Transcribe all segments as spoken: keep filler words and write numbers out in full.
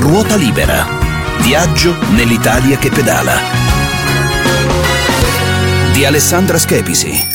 Ruota libera. Viaggio nell'Italia che pedala. Di Alessandra Schepisi.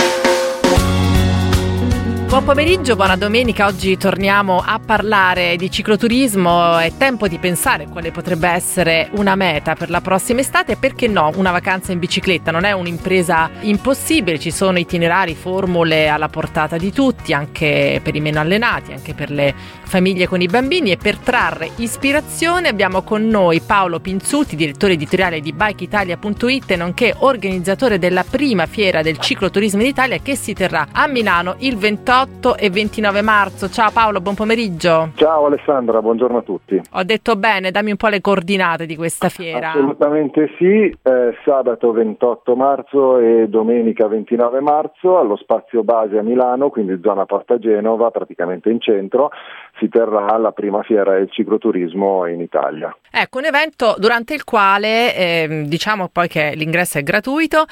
Buon pomeriggio, buona domenica. Oggi torniamo a parlare di cicloturismo. È tempo di pensare quale potrebbe essere una meta per la prossima estate e perché no, una vacanza in bicicletta. Non è un'impresa impossibile, ci sono itinerari, formule alla portata di tutti, anche per i meno allenati, anche per le famiglie con i bambini, e per trarre ispirazione abbiamo con noi Paolo Pinzuti, direttore editoriale di bike italia punto it, nonché organizzatore della prima fiera del cicloturismo in Italia che si terrà a Milano il ventotto e ventinove marzo. Ciao Paolo, buon pomeriggio. Ciao Alessandra, buongiorno a tutti. Ho detto bene, dammi un po' le coordinate di questa fiera. Assolutamente sì, eh, sabato ventotto marzo e domenica ventinove marzo allo Spazio Base a Milano, quindi zona Porta Genova, praticamente in centro, si terrà la prima fiera del cicloturismo in Italia. Ecco, un evento durante il quale, eh, diciamo poi che l'ingresso è gratuito,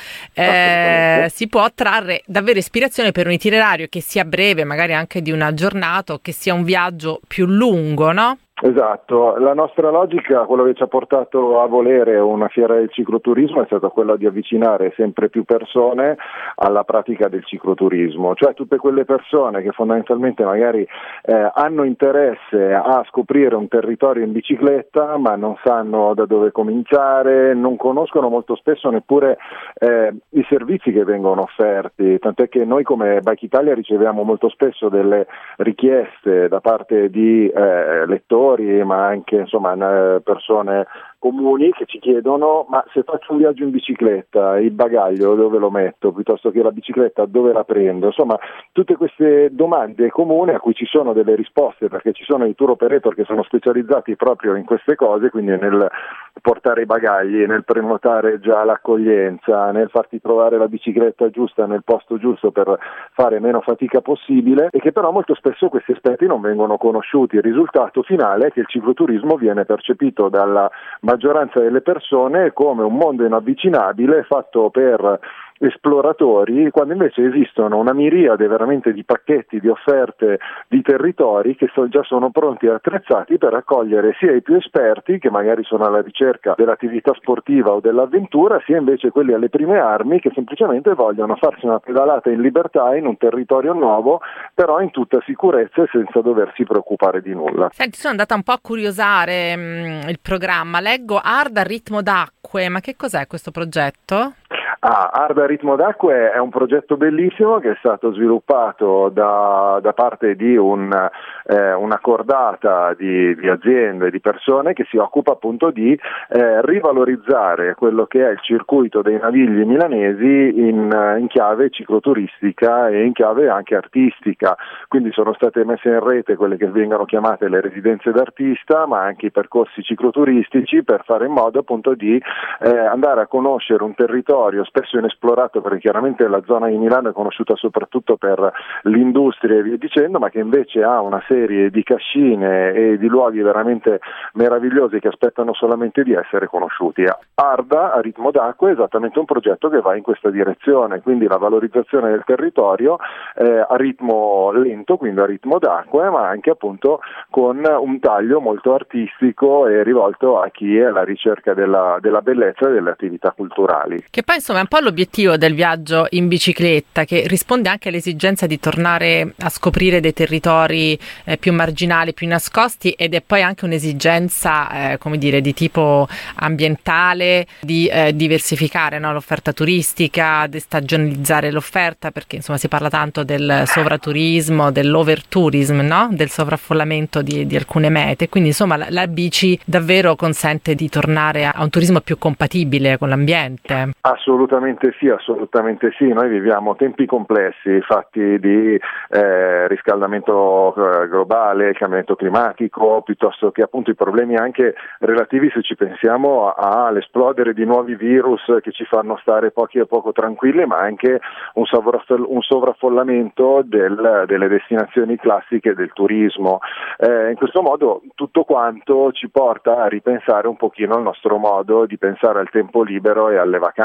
eh, si può trarre davvero ispirazione per un itinerario che sia breve, magari anche di una giornata, o che sia un viaggio più lungo, no? Esatto, la nostra logica, quello che ci ha portato a volere una fiera del cicloturismo è stata quella di avvicinare sempre più persone alla pratica del cicloturismo, cioè tutte quelle persone che fondamentalmente magari eh, hanno interesse a scoprire un territorio in bicicletta ma non sanno da dove cominciare, non conoscono molto spesso neppure eh, i servizi che vengono offerti, tant'è che noi come Bike Italia riceviamo molto spesso delle richieste da parte di eh, lettori, ma anche insomma persone comuni che ci chiedono: ma se faccio un viaggio in bicicletta, il bagaglio dove lo metto, piuttosto che la bicicletta dove la prendo? Insomma, tutte queste domande comuni a cui ci sono delle risposte, perché ci sono i tour operator che sono specializzati proprio in queste cose, quindi nel portare i bagagli, nel prenotare già l'accoglienza, nel farti trovare la bicicletta giusta nel posto giusto per fare meno fatica possibile, e che però molto spesso questi aspetti non vengono conosciuti. Il risultato finale è che il cicloturismo viene percepito dalla maggioranza delle persone come un mondo inavvicinabile fatto per esploratori, quando invece esistono una miriade veramente di pacchetti, di offerte, di territori che so, già sono pronti e attrezzati per accogliere sia i più esperti, che magari sono alla ricerca dell'attività sportiva o dell'avventura, sia invece quelli alle prime armi che semplicemente vogliono farsi una pedalata in libertà in un territorio nuovo, però in tutta sicurezza e senza doversi preoccupare di nulla. Senti, sono andata un po' a curiosare mh, il programma, leggo Ard a ritmo d'acque, ma che cos'è questo progetto? Ah, Ard a ritmo d'acque è un progetto bellissimo che è stato sviluppato da, da parte di un, eh, una cordata di, di aziende, di persone che si occupa appunto di eh, rivalorizzare quello che è il circuito dei navigli milanesi in, in chiave cicloturistica e in chiave anche artistica. Quindi sono state messe in rete quelle che vengono chiamate le residenze d'artista, ma anche i percorsi cicloturistici, per fare in modo appunto di eh, andare a conoscere un territorio spesso inesplorato, perché chiaramente la zona di Milano è conosciuta soprattutto per l'industria e via dicendo, ma che invece ha una serie di cascine e di luoghi veramente meravigliosi che aspettano solamente di essere conosciuti. Arda a ritmo d'acqua è esattamente un progetto che va in questa direzione, quindi la valorizzazione del territorio eh, a ritmo lento, quindi a ritmo d'acqua, ma anche appunto con un taglio molto artistico e rivolto a chi è alla ricerca della, della bellezza e delle attività culturali. Che poi insomma è un po' l'obiettivo del viaggio in bicicletta, che risponde anche all'esigenza di tornare a scoprire dei territori eh, più marginali, più nascosti, ed è poi anche un'esigenza eh, come dire di tipo ambientale, di eh, diversificare, no, l'offerta turistica, di stagionalizzare l'offerta, perché insomma si parla tanto del sovraturismo, dell'overtourism, no? Del sovraffollamento di, di alcune mete, quindi insomma la, la bici davvero consente di tornare a, a un turismo più compatibile con l'ambiente. Assolutamente sì, assolutamente sì. Noi viviamo tempi complessi, fatti di eh, riscaldamento eh, globale, cambiamento climatico, piuttosto che appunto i problemi anche relativi, se ci pensiamo, a, all'esplodere di nuovi virus che ci fanno stare pochi e poco tranquilli, ma anche un, sovraff- un sovraffollamento del, delle destinazioni classiche del turismo. Eh, in questo modo tutto quanto ci porta a ripensare un pochino il nostro modo di pensare al tempo libero e alle vacanze.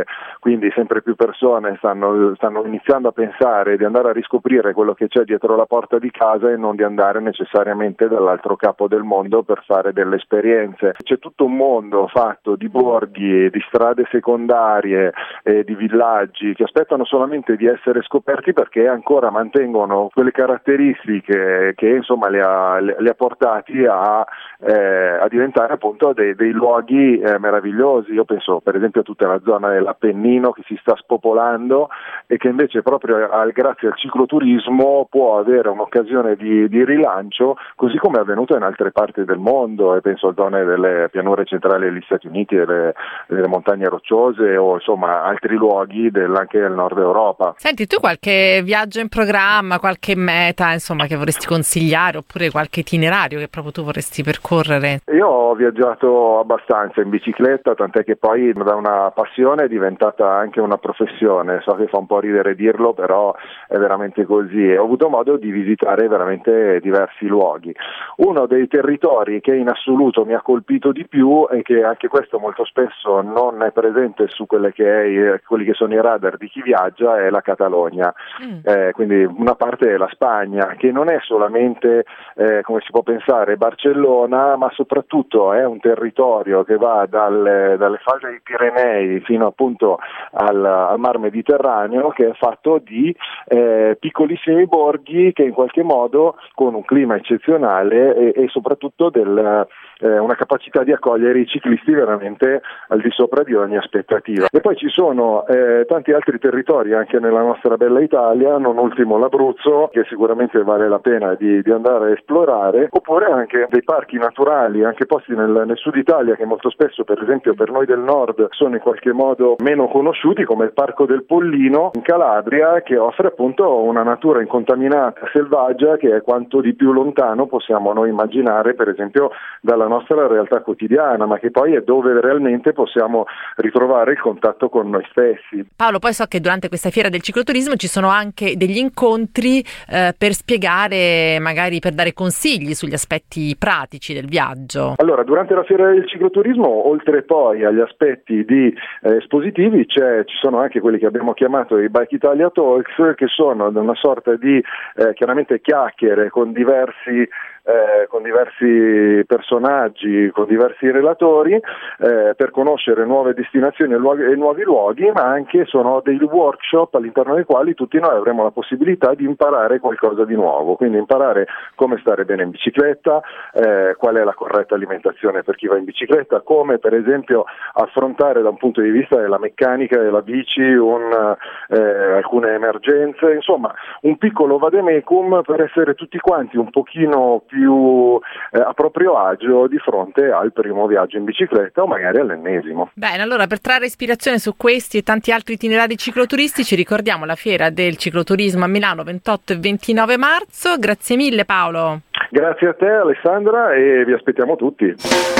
ciclette, quindi sempre più persone stanno, stanno iniziando a pensare di andare a riscoprire quello che c'è dietro la porta di casa e non di andare necessariamente dall'altro capo del mondo per fare delle esperienze. C'è tutto un mondo fatto di borghi, di strade secondarie, eh, di villaggi che aspettano solamente di essere scoperti perché ancora mantengono quelle caratteristiche che insomma li ha, li ha portati a, eh, a diventare appunto dei, dei luoghi eh, meravigliosi. Io penso per esempio a tutta la zona dell'Appennino che si sta spopolando e che invece proprio al, grazie al cicloturismo può avere un'occasione di, di rilancio, così come è avvenuto in altre parti del mondo, e penso a zone delle pianure centrali degli Stati Uniti, delle, delle montagne rocciose o insomma altri luoghi del, anche del nord Europa. Senti, tu qualche viaggio in programma, qualche meta insomma che vorresti consigliare, oppure qualche itinerario che proprio tu vorresti percorrere? Io ho viaggiato abbastanza in bicicletta, tant'è che poi da una passione è diventata anche una professione. So che fa un po' ridere dirlo, però è veramente così, e ho avuto modo di visitare veramente diversi luoghi. Uno dei territori che in assoluto mi ha colpito di più e che anche questo molto spesso non è presente su quelle che è, quelli che sono i radar di chi viaggia è la Catalogna, mm. eh, quindi una parte è la Spagna, che non è solamente eh, come si può pensare Barcellona, ma soprattutto è un territorio che va dal, dalle falde dei Pirenei fino appunto al, al mar Mediterraneo, che è fatto di eh, piccolissimi borghi che in qualche modo con un clima eccezionale e, e soprattutto del, eh, una capacità di accogliere i ciclisti veramente al di sopra di ogni aspettativa. E poi ci sono eh, tanti altri territori anche nella nostra bella Italia, non ultimo l'Abruzzo, che sicuramente vale la pena di, di andare a esplorare, oppure anche dei parchi naturali, anche posti nel, nel sud Italia, che molto spesso per esempio per noi del nord sono in qualche modo meno conosciuti, come il Parco del Pollino in Calabria, che offre appunto una natura incontaminata, selvaggia, che è quanto di più lontano possiamo noi immaginare per esempio dalla nostra realtà quotidiana, ma che poi è dove realmente possiamo ritrovare il contatto con noi stessi. Paolo, poi so che durante questa fiera del cicloturismo ci sono anche degli incontri eh, per spiegare, magari per dare consigli sugli aspetti pratici del viaggio. Allora, durante la fiera del cicloturismo, oltre poi agli aspetti di eh, espositivi, c'è, ci sono anche quelli che abbiamo chiamato i Bike Italia Talks, che sono una sorta di eh, chiaramente chiacchiere con diversi Eh, con diversi personaggi, con diversi relatori, eh, per conoscere nuove destinazioni e, luoghi, e nuovi luoghi, ma anche sono dei workshop all'interno dei quali tutti noi avremo la possibilità di imparare qualcosa di nuovo, quindi imparare come stare bene in bicicletta, eh, qual è la corretta alimentazione per chi va in bicicletta, come per esempio affrontare da un punto di vista della meccanica della bici un, eh, alcune emergenze, insomma un piccolo vademecum per essere tutti quanti un pochino più eh, a proprio agio di fronte al primo viaggio in bicicletta o magari all'ennesimo. Bene, allora per trarre ispirazione su questi e tanti altri itinerari cicloturistici ricordiamo la fiera del cicloturismo a Milano ventotto e ventinove marzo. Grazie mille Paolo. Grazie a te Alessandra e vi aspettiamo tutti.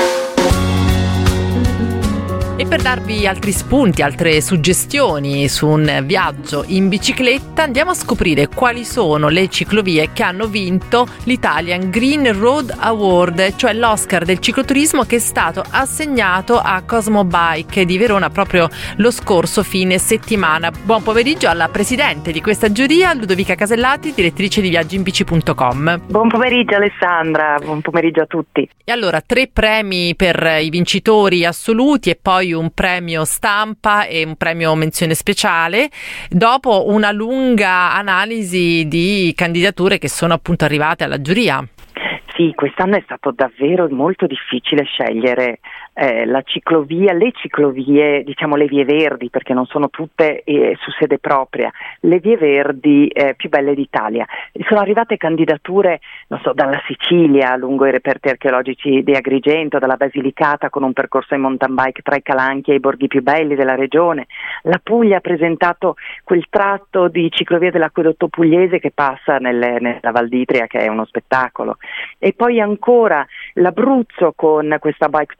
E per darvi altri spunti, altre suggestioni su un viaggio in bicicletta, andiamo a scoprire quali sono le ciclovie che hanno vinto l'Italian Green Road Award, cioè l'Oscar del cicloturismo che è stato assegnato a Cosmo Bike di Verona proprio lo scorso fine settimana. Buon pomeriggio alla presidente di questa giuria, Ludovica Casellati, direttrice di viaggiinbici punto com. Buon pomeriggio Alessandra, buon pomeriggio a tutti. E allora, tre premi per i vincitori assoluti e poi un premio stampa e un premio menzione speciale, dopo una lunga analisi di candidature che sono appunto arrivate alla giuria. Sì, quest'anno è stato davvero molto difficile scegliere eh, la ciclovia, le ciclovie, diciamo le vie verdi, perché non sono tutte eh, su sede propria, le vie verdi eh, più belle d'Italia. Sono arrivate candidature, non so, dalla Sicilia lungo i reperti archeologici di Agrigento, dalla Basilicata con un percorso in mountain bike tra i calanchi e i borghi più belli della regione. La Puglia ha presentato quel tratto di ciclovia dell'acquedotto pugliese che passa nelle, nella Val d'Itria, che è uno spettacolo. E poi ancora l'Abruzzo con questa Bike to Coast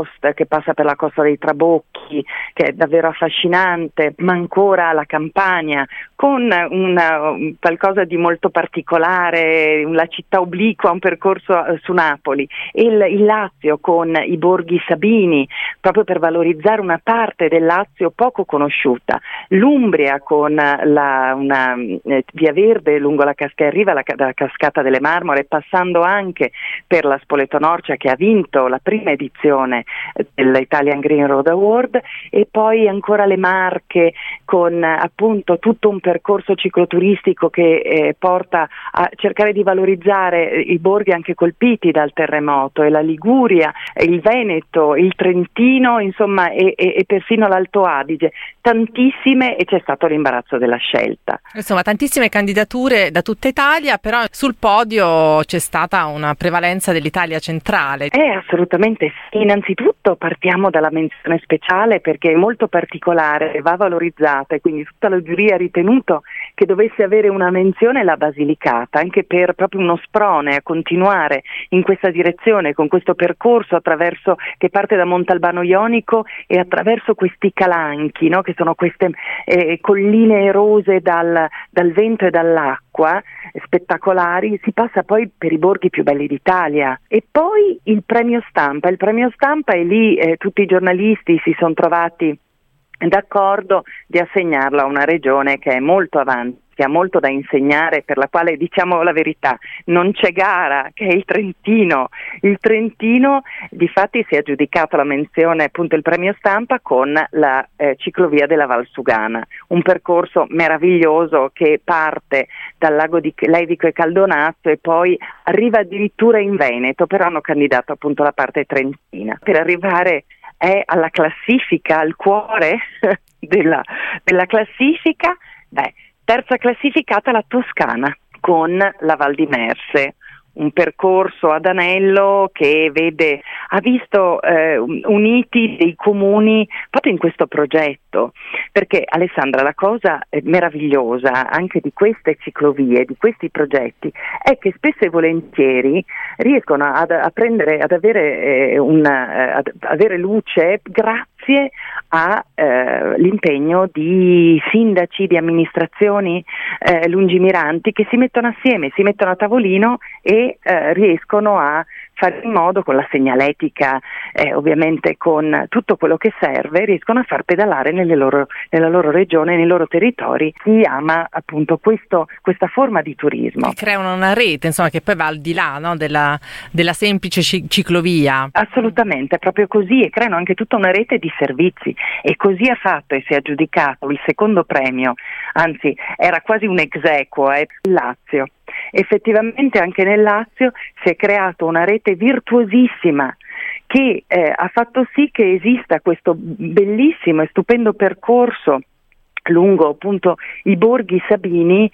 Coast che passa per la Costa dei Trabocchi, che è davvero affascinante, ma ancora la Campania, con una, un, qualcosa di molto particolare, la città obliqua, un percorso uh, su Napoli, il, il Lazio con i borghi sabini, proprio per valorizzare una parte del Lazio poco conosciuta, l'Umbria con la, una eh, via verde lungo la cascata, arriva la, la cascata delle Marmore, passando anche per la Spoleto Norcia che ha vinto la prima edizione dell'Italian Green Road Award, e poi ancora le Marche con appunto tutto un percorso cicloturistico che eh, porta a cercare di valorizzare i borghi anche colpiti dal terremoto, e la Liguria, il Veneto, il Trentino, insomma, e, e, e persino l'Alto Adige, tantissime, e c'è stato l'imbarazzo della scelta. Insomma, tantissime candidature da tutta Italia, però sul podio c'è stata una prevalenza dell'Italia centrale. Eh, assolutamente sì. Innanzitutto partiamo dalla menzione speciale perché è molto particolare, va valorizzata, e quindi tutta la giuria ha ritenuto che dovesse avere una menzione la Basilicata, anche per proprio uno sprone a continuare in questa direzione, con questo percorso attraverso che parte da Montalbano Ionico e attraverso questi calanchi, no? Che sono queste eh, colline erose dal, dal vento e dall'acqua, spettacolari. Si passa poi per i borghi più belli d'Italia, e poi il premio stampa. Il premio stampa è lì, eh, tutti i giornalisti si sono trovati d'accordo di assegnarlo a una regione che è molto avanti, che ha molto da insegnare, per la quale, diciamo la verità, non c'è gara, che è il Trentino. Il Trentino difatti si è aggiudicato la menzione, appunto il premio stampa, con la eh, ciclovia della Valsugana, un percorso meraviglioso che parte dal lago di Levico e Caldonazzo e poi arriva addirittura in Veneto, però hanno candidato appunto la parte trentina. Per arrivare è alla classifica, al cuore della, della classifica, beh, terza classificata la Toscana con la Val di Merse, un percorso ad anello che vede, ha visto eh, uniti dei comuni proprio in questo progetto, perché Alessandra, la cosa meravigliosa anche di queste ciclovie, di questi progetti, è che spesso e volentieri riescono ad, a prendere, ad avere, eh, una, ad avere luce grazie all'impegno eh, di sindaci, di amministrazioni eh, lungimiranti che si mettono assieme, si mettono a tavolino e eh, riescono a fare in modo, con la segnaletica, eh, ovviamente con tutto quello che serve, riescono a far pedalare nelle loro, nella loro regione, nei loro territori, chi ama appunto questo, questa forma di turismo. Che creano una rete, insomma, che poi va al di là, no, della, della semplice ci- ciclovia. Assolutamente, è proprio così, e creano anche tutta una rete di servizi, e così ha fatto e si è aggiudicato il secondo premio, anzi era quasi un ex aequo, eh, il Lazio. Effettivamente anche nel Lazio si è creata una rete virtuosissima che eh, ha fatto sì che esista questo bellissimo e stupendo percorso lungo appunto i borghi sabini,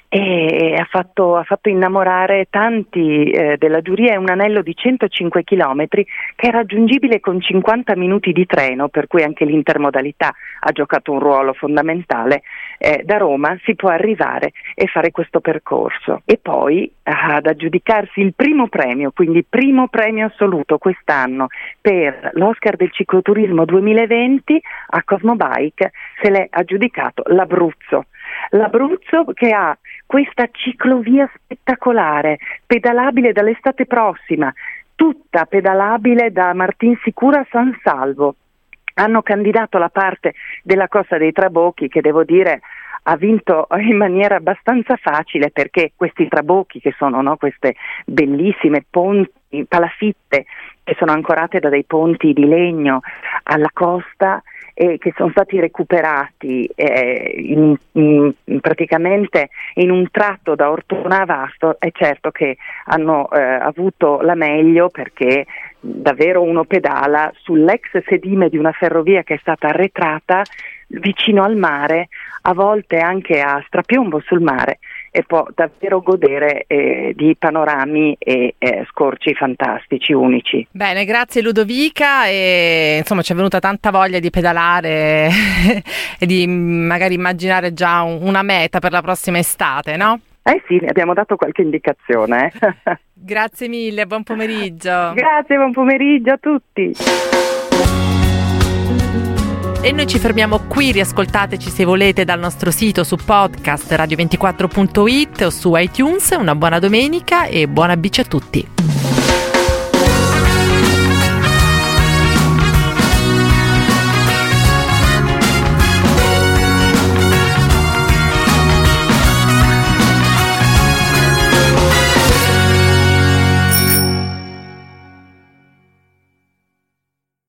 e ha fatto, ha fatto innamorare tanti eh, della giuria. È un anello di centocinque chilometri che è raggiungibile con cinquanta minuti di treno, per cui anche l'intermodalità ha giocato un ruolo fondamentale. Eh, da Roma si può arrivare e fare questo percorso, e poi ad aggiudicarsi il primo premio, quindi primo premio assoluto quest'anno per l'Oscar del cicloturismo duemilaventi a Cosmobike se l'è aggiudicato l'Abruzzo. L'Abruzzo che ha questa ciclovia spettacolare, pedalabile dall'estate prossima, tutta pedalabile da Martinsicuro a San Salvo. Hanno candidato la parte della Costa dei Trabocchi, che devo dire ha vinto in maniera abbastanza facile, perché questi trabocchi, che sono, no, queste bellissime ponti, palafitte, che sono ancorate da dei ponti di legno alla costa, e che sono stati recuperati eh, in, in, praticamente in un tratto da Ortona a Vasto, è certo che hanno eh, avuto la meglio, perché davvero uno pedala sull'ex sedime di una ferrovia che è stata arretrata vicino al mare, a volte anche a strapiombo sul mare, e può davvero godere eh, di panorami e eh, scorci fantastici, unici. Bene, grazie Ludovica, e insomma ci è venuta tanta voglia di pedalare e di magari immaginare già un, una meta per la prossima estate, no? Eh sì, abbiamo dato qualche indicazione. Grazie mille, buon pomeriggio. Grazie, buon pomeriggio a tutti. E noi ci fermiamo qui, riascoltateci se volete dal nostro sito, su podcast radio ventiquattro punto it o su iTunes. Una buona domenica e buona bici a tutti.